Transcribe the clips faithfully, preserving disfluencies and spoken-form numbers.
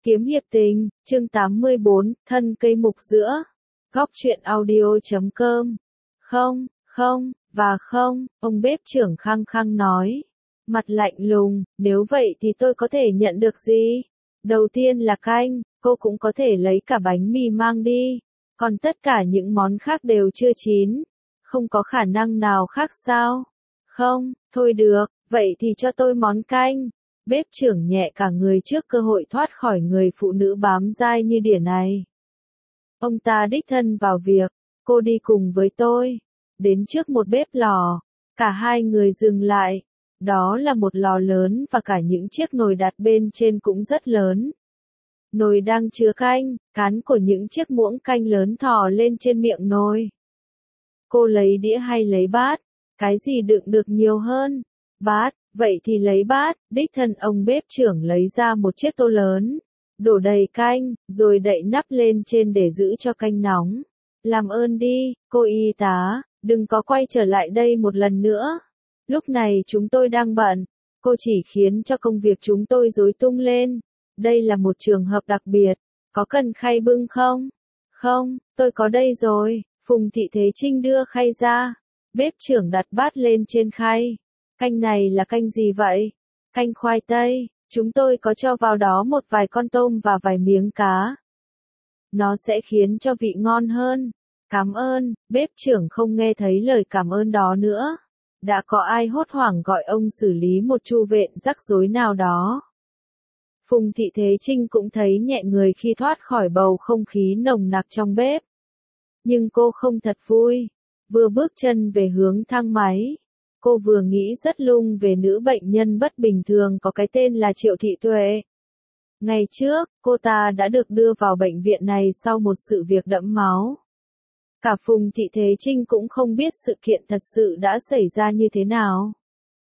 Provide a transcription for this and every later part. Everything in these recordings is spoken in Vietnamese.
Kiếm hiệp tình, chương tám mươi bốn, thân cây mục giữa. Góc truyện audio chấm com. Không, không, và không, ông bếp trưởng khăng khăng nói. Mặt lạnh lùng, nếu vậy thì tôi có thể nhận được gì? Đầu tiên là canh, cô cũng có thể lấy cả bánh mì mang đi. Còn tất cả những món khác đều chưa chín. Không có khả năng nào khác sao? Không, thôi được, vậy thì cho tôi món canh. Bếp trưởng nhẹ cả người trước cơ hội thoát khỏi người phụ nữ bám dai như đỉa này. Ông ta đích thân vào việc, cô đi cùng với tôi. Đến trước một bếp lò, cả hai người dừng lại. Đó là một lò lớn và cả những chiếc nồi đặt bên trên cũng rất lớn. Nồi đang chứa canh, cán của những chiếc muỗng canh lớn thò lên trên miệng nồi. Cô lấy đĩa hay lấy bát? Cái gì đựng được nhiều hơn? Bát, vậy thì lấy bát, đích thân ông bếp trưởng lấy ra một chiếc tô lớn, đổ đầy canh, rồi đậy nắp lên trên để giữ cho canh nóng. Làm ơn đi, cô y tá, đừng có quay trở lại đây một lần nữa. Lúc này chúng tôi đang bận, cô chỉ khiến cho công việc chúng tôi rối tung lên. Đây là một trường hợp đặc biệt, có cần khay bưng không? Không, tôi có đây rồi. Phùng Thị Thế Trinh đưa khay ra. Bếp trưởng đặt bát lên trên khay. Canh này là canh gì vậy? Canh khoai tây, chúng tôi có cho vào đó một vài con tôm và vài miếng cá. Nó sẽ khiến cho vị ngon hơn. Cảm ơn, bếp trưởng không nghe thấy lời cảm ơn đó nữa. Đã có ai hốt hoảng gọi ông xử lý một chu vện rắc rối nào đó. Phùng Thị Thế Trinh cũng thấy nhẹ người khi thoát khỏi bầu không khí nồng nặc trong bếp. Nhưng cô không thật vui. Vừa bước chân về hướng thang máy, cô vừa nghĩ rất lung về nữ bệnh nhân bất bình thường có cái tên là Triệu Thị Tuệ. Ngày trước, cô ta đã được đưa vào bệnh viện này sau một sự việc đẫm máu. Cả Phùng Thị Thế Trinh cũng không biết sự kiện thật sự đã xảy ra như thế nào.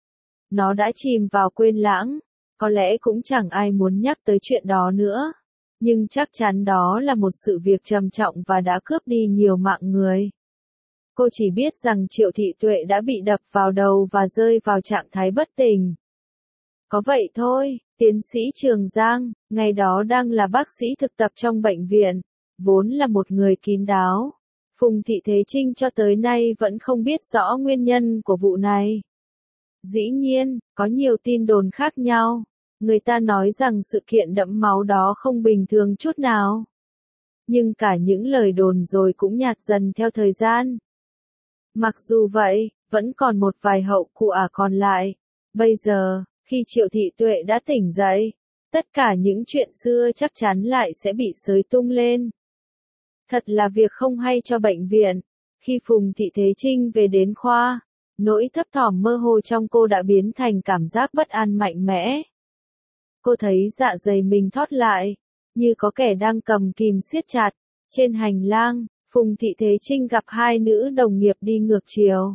Nó đã chìm vào quên lãng, có lẽ cũng chẳng ai muốn nhắc tới chuyện đó nữa. Nhưng chắc chắn đó là một sự việc trầm trọng và đã cướp đi nhiều mạng người. Cô chỉ biết rằng Triệu Thị Tuệ đã bị đập vào đầu và rơi vào trạng thái bất tỉnh. Có vậy thôi, tiến sĩ Trường Giang, ngày đó đang là bác sĩ thực tập trong bệnh viện, vốn là một người kín đáo. Phùng Thị Thế Trinh cho tới nay vẫn không biết rõ nguyên nhân của vụ này. Dĩ nhiên, có nhiều tin đồn khác nhau. Người ta nói rằng sự kiện đẫm máu đó không bình thường chút nào. Nhưng cả những lời đồn rồi cũng nhạt dần theo thời gian. Mặc dù vậy, vẫn còn một vài hậu quả còn lại. Bây giờ, khi Triệu Thị Tuệ đã tỉnh dậy, tất cả những chuyện xưa chắc chắn lại sẽ bị xới tung lên. Thật là việc không hay cho bệnh viện. Khi Phùng Thị Thế Trinh về đến khoa, nỗi thấp thỏm mơ hồ trong cô đã biến thành cảm giác bất an mạnh mẽ. Cô thấy dạ dày mình thót lại, như có kẻ đang cầm kìm siết chặt. Trên hành lang, Phùng Thị Thế Trinh gặp hai nữ đồng nghiệp đi ngược chiều.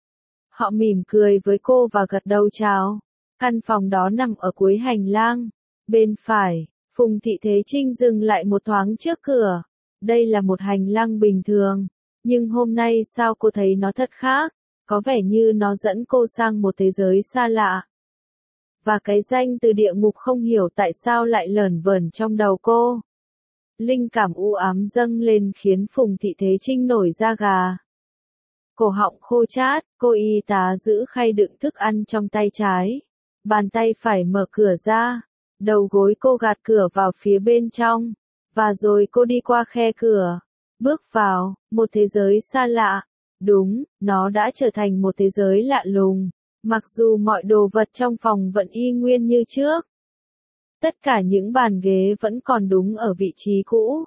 Họ mỉm cười với cô và gật đầu chào. Căn phòng đó nằm ở cuối hành lang. Bên phải, Phùng Thị Thế Trinh dừng lại một thoáng trước cửa. Đây là một hành lang bình thường. Nhưng hôm nay sao cô thấy nó thật khác? Có vẻ như nó dẫn cô sang một thế giới xa lạ. Và cái danh từ địa ngục không hiểu tại sao lại lởn vởn trong đầu cô. Linh cảm u ám dâng lên khiến Phùng Thị Thế Trinh nổi da gà. Cổ họng khô chát, cô y tá giữ khay đựng thức ăn trong tay trái. Bàn tay phải mở cửa ra. Đầu gối cô gạt cửa vào phía bên trong. Và rồi cô đi qua khe cửa. Bước vào, một thế giới xa lạ. Đúng, nó đã trở thành một thế giới lạ lùng. Mặc dù mọi đồ vật trong phòng vẫn y nguyên như trước. Tất cả những bàn ghế vẫn còn đúng ở vị trí cũ.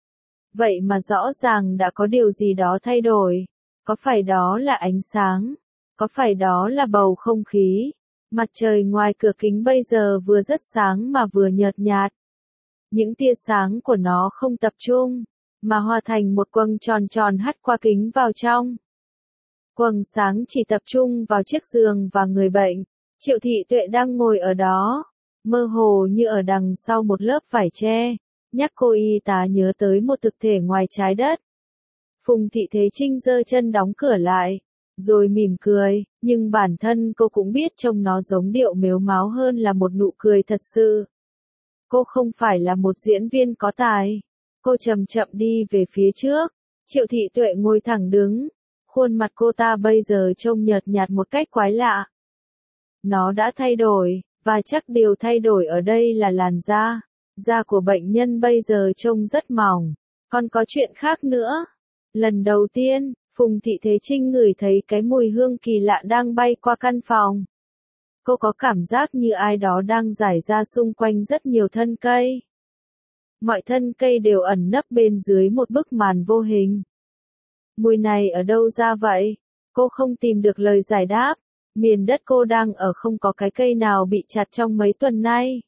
Vậy mà rõ ràng đã có điều gì đó thay đổi. Có phải đó là ánh sáng? Có phải đó là bầu không khí? Mặt trời ngoài cửa kính bây giờ vừa rất sáng mà vừa nhợt nhạt. Những tia sáng của nó không tập trung, mà hòa thành một quầng tròn tròn hắt qua kính vào trong. Quầng sáng chỉ tập trung vào chiếc giường và người bệnh. Triệu Thị Tuệ đang ngồi ở đó, mơ hồ như ở đằng sau một lớp vải tre, nhắc cô y tá nhớ tới một thực thể ngoài trái đất. Phùng Thị Thế Trinh giơ chân đóng cửa lại, rồi mỉm cười, nhưng bản thân cô cũng biết trông nó giống điệu mếu máo hơn là một nụ cười thật sự. Cô không phải là một diễn viên có tài. Cô chậm chậm đi về phía trước. Triệu Thị Tuệ ngồi thẳng đứng. Khuôn mặt cô ta bây giờ trông nhợt nhạt một cách quái lạ. Nó đã thay đổi, và chắc điều thay đổi ở đây là làn da. Da của bệnh nhân bây giờ trông rất mỏng. Còn có chuyện khác nữa. Lần đầu tiên, Phùng Thị Thế Trinh ngửi thấy cái mùi hương kỳ lạ đang bay qua căn phòng. Cô có cảm giác như ai đó đang rải ra xung quanh rất nhiều thân cây. Mọi thân cây đều ẩn nấp bên dưới một bức màn vô hình. Mùi này ở đâu ra vậy? Cô không tìm được lời giải đáp. Miền đất cô đang ở không có cái cây nào bị chặt trong mấy tuần nay.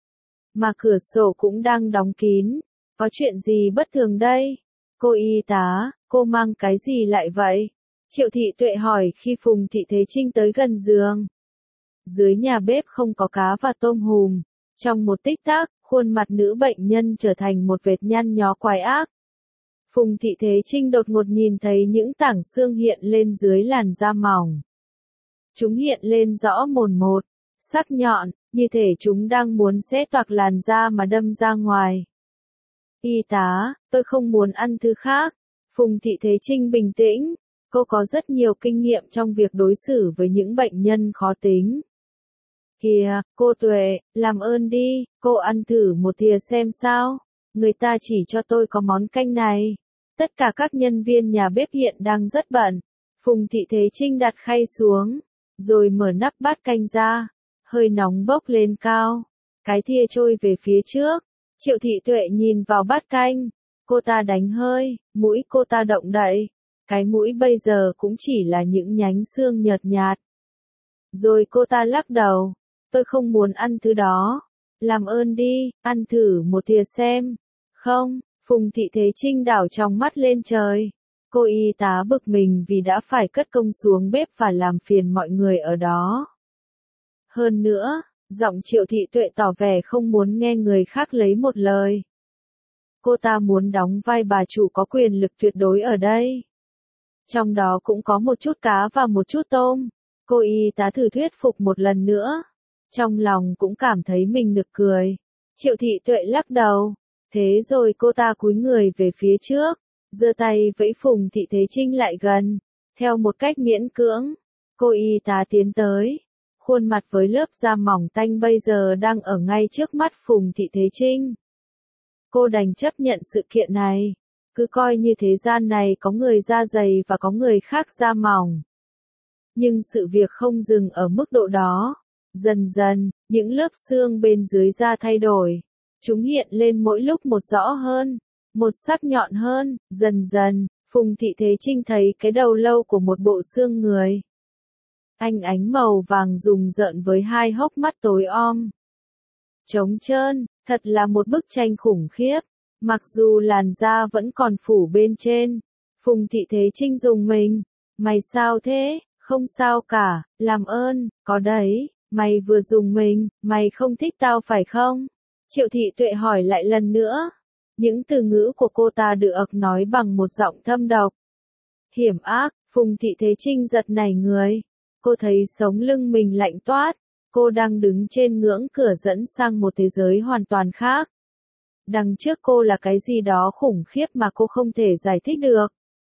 Mà cửa sổ cũng đang đóng kín. Có chuyện gì bất thường đây? Cô y tá, cô mang cái gì lại vậy? Triệu Thị Tuệ hỏi khi Phùng Thị Thế Trinh tới gần giường. Dưới nhà bếp không có cá và tôm hùm. Trong một tích tắc, khuôn mặt nữ bệnh nhân trở thành một vệt nhăn nhó quái ác. Phùng Thị Thế Trinh đột ngột nhìn thấy những tảng xương hiện lên dưới làn da mỏng. Chúng hiện lên rõ mồn một, sắc nhọn, như thể chúng đang muốn xé toạc làn da mà đâm ra ngoài. Y tá, tôi không muốn ăn thứ khác. Phùng Thị Thế Trinh bình tĩnh. Cô có rất nhiều kinh nghiệm trong việc đối xử với những bệnh nhân khó tính. Kìa, cô Tuệ, làm ơn đi, cô ăn thử một thìa xem sao. Người ta chỉ cho tôi có món canh này. Tất cả các nhân viên nhà bếp hiện đang rất bận. Phùng Thị Thế Trinh đặt khay xuống, rồi mở nắp bát canh ra. Hơi nóng bốc lên cao. Cái thìa trôi về phía trước. Triệu Thị Tuệ nhìn vào bát canh. Cô ta đánh hơi, mũi cô ta động đậy. Cái mũi bây giờ cũng chỉ là những nhánh xương nhợt nhạt. Rồi cô ta lắc đầu. Tôi không muốn ăn thứ đó. Làm ơn đi, ăn thử một thìa xem. Không, Phùng Thị Thế Trinh đảo trong mắt lên trời. Cô y tá bực mình vì đã phải cất công xuống bếp và làm phiền mọi người ở đó. Hơn nữa, giọng Triệu Thị Tuệ tỏ vẻ không muốn nghe người khác lấy một lời. Cô ta muốn đóng vai bà chủ có quyền lực tuyệt đối ở đây. Trong đó cũng có một chút cá và một chút tôm. Cô y tá thử thuyết phục một lần nữa. Trong lòng cũng cảm thấy mình nực cười. Triệu Thị Tuệ lắc đầu. Thế rồi cô ta cúi người về phía trước, giơ tay vẫy Phùng Thị Thế Trinh lại gần. Theo một cách miễn cưỡng, cô y tá tiến tới. Khuôn mặt với lớp da mỏng tanh bây giờ đang ở ngay trước mắt Phùng Thị Thế Trinh. Cô đành chấp nhận sự kiện này. Cứ coi như thế gian này có người da dày và có người khác da mỏng. Nhưng sự việc không dừng ở mức độ đó. Dần dần, những lớp xương bên dưới da thay đổi. Chúng hiện lên mỗi lúc một rõ hơn, một sắc nhọn hơn. Dần dần, Phùng Thị Thế Trinh thấy cái đầu lâu của một bộ xương người. Anh ánh màu vàng rùng rợn với hai hốc mắt tối om. Trống trơn, thật là một bức tranh khủng khiếp. Mặc dù làn da vẫn còn phủ bên trên. Phùng Thị Thế Trinh rùng mình. Mày sao thế? Không sao cả, làm ơn, có đấy, mày vừa rùng mình, mày không thích tao phải không? Triệu Thị Tuệ hỏi lại lần nữa. Những từ ngữ của cô ta được nói bằng một giọng thâm độc. Hiểm ác, Phùng Thị Thế Trinh giật nảy người. Cô thấy sống lưng mình lạnh toát. Cô đang đứng trên ngưỡng cửa dẫn sang một thế giới hoàn toàn khác. Đằng trước cô là cái gì đó khủng khiếp mà cô không thể giải thích được.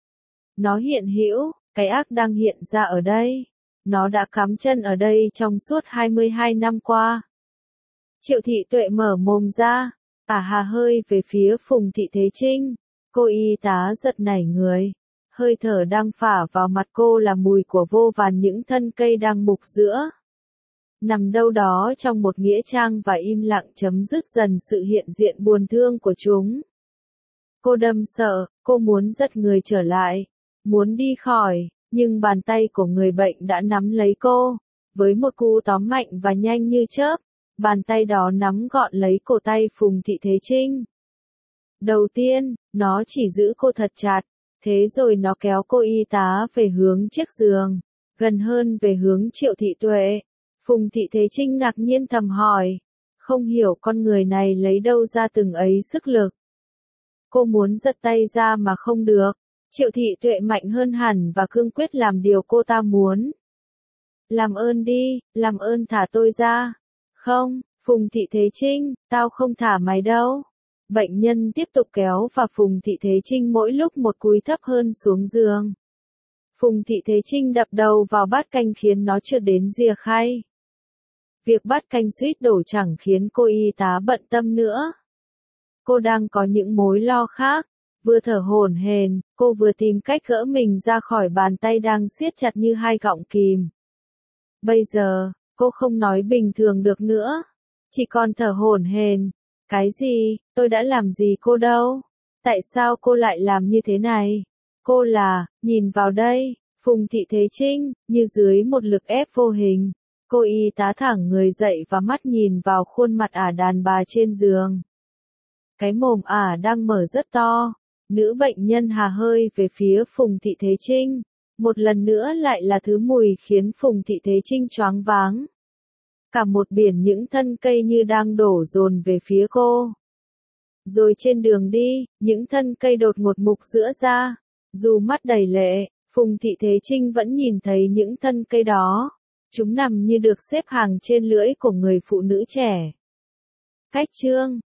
Nó hiện hữu, cái ác đang hiện ra ở đây. Nó đã cắm chân ở đây trong suốt hai mươi hai năm qua. Triệu Thị Tuệ mở mồm ra, ả hà hơi về phía Phùng Thị Thế Trinh. Cô y tá giật nảy người. Hơi thở đang phả vào mặt cô là mùi của vô vàn những thân cây đang mục giữa. Nằm đâu đó trong một nghĩa trang và im lặng chấm dứt dần sự hiện diện buồn thương của chúng. Cô đâm sợ, cô muốn giật người trở lại, muốn đi khỏi, nhưng bàn tay của người bệnh đã nắm lấy cô. Với một cú tóm mạnh và nhanh như chớp, bàn tay đó nắm gọn lấy cổ tay Phùng Thị Thế Trinh. Đầu tiên, nó chỉ giữ cô thật chặt, thế rồi nó kéo cô y tá về hướng chiếc giường, gần hơn về hướng Triệu Thị Tuệ. Phùng Thị Thế Trinh ngạc nhiên thầm hỏi, không hiểu con người này lấy đâu ra từng ấy sức lực. Cô muốn giật tay ra mà không được. Triệu Thị Tuệ mạnh hơn hẳn và cương quyết làm điều cô ta muốn. Làm ơn đi, làm ơn thả tôi ra. Không, Phùng Thị Thế Trinh, tao không thả mày đâu. Bệnh nhân tiếp tục kéo và Phùng Thị Thế Trinh mỗi lúc một cúi thấp hơn xuống giường. Phùng Thị Thế Trinh đập đầu vào bát canh khiến nó trượt đến rìa khay. Việc bát canh suýt đổ chẳng khiến cô y tá bận tâm nữa. Cô đang có những mối lo khác, vừa thở hổn hển, cô vừa tìm cách gỡ mình ra khỏi bàn tay đang siết chặt như hai gọng kìm. Bây giờ, cô không nói bình thường được nữa, chỉ còn thở hổn hển. Cái gì, tôi đã làm gì cô đâu? Tại sao cô lại làm như thế này? Cô là, nhìn vào đây, Phùng Thị Thế Trinh, như dưới một lực ép vô hình. Cô y tá thẳng người dậy và mắt nhìn vào khuôn mặt ả đàn bà trên giường. Cái mồm ả đang mở rất to. Nữ bệnh nhân hà hơi về phía Phùng Thị Thế Trinh. Một lần nữa lại là thứ mùi khiến Phùng Thị Thế Trinh choáng váng. Cả một biển những thân cây như đang đổ dồn về phía cô. Rồi trên đường đi, những thân cây đột ngột mục giữa ra. Dù mắt đầy lệ, Phùng Thị Thế Trinh vẫn nhìn thấy những thân cây đó. Chúng nằm như được xếp hàng trên lưỡi của người phụ nữ trẻ. Cách chương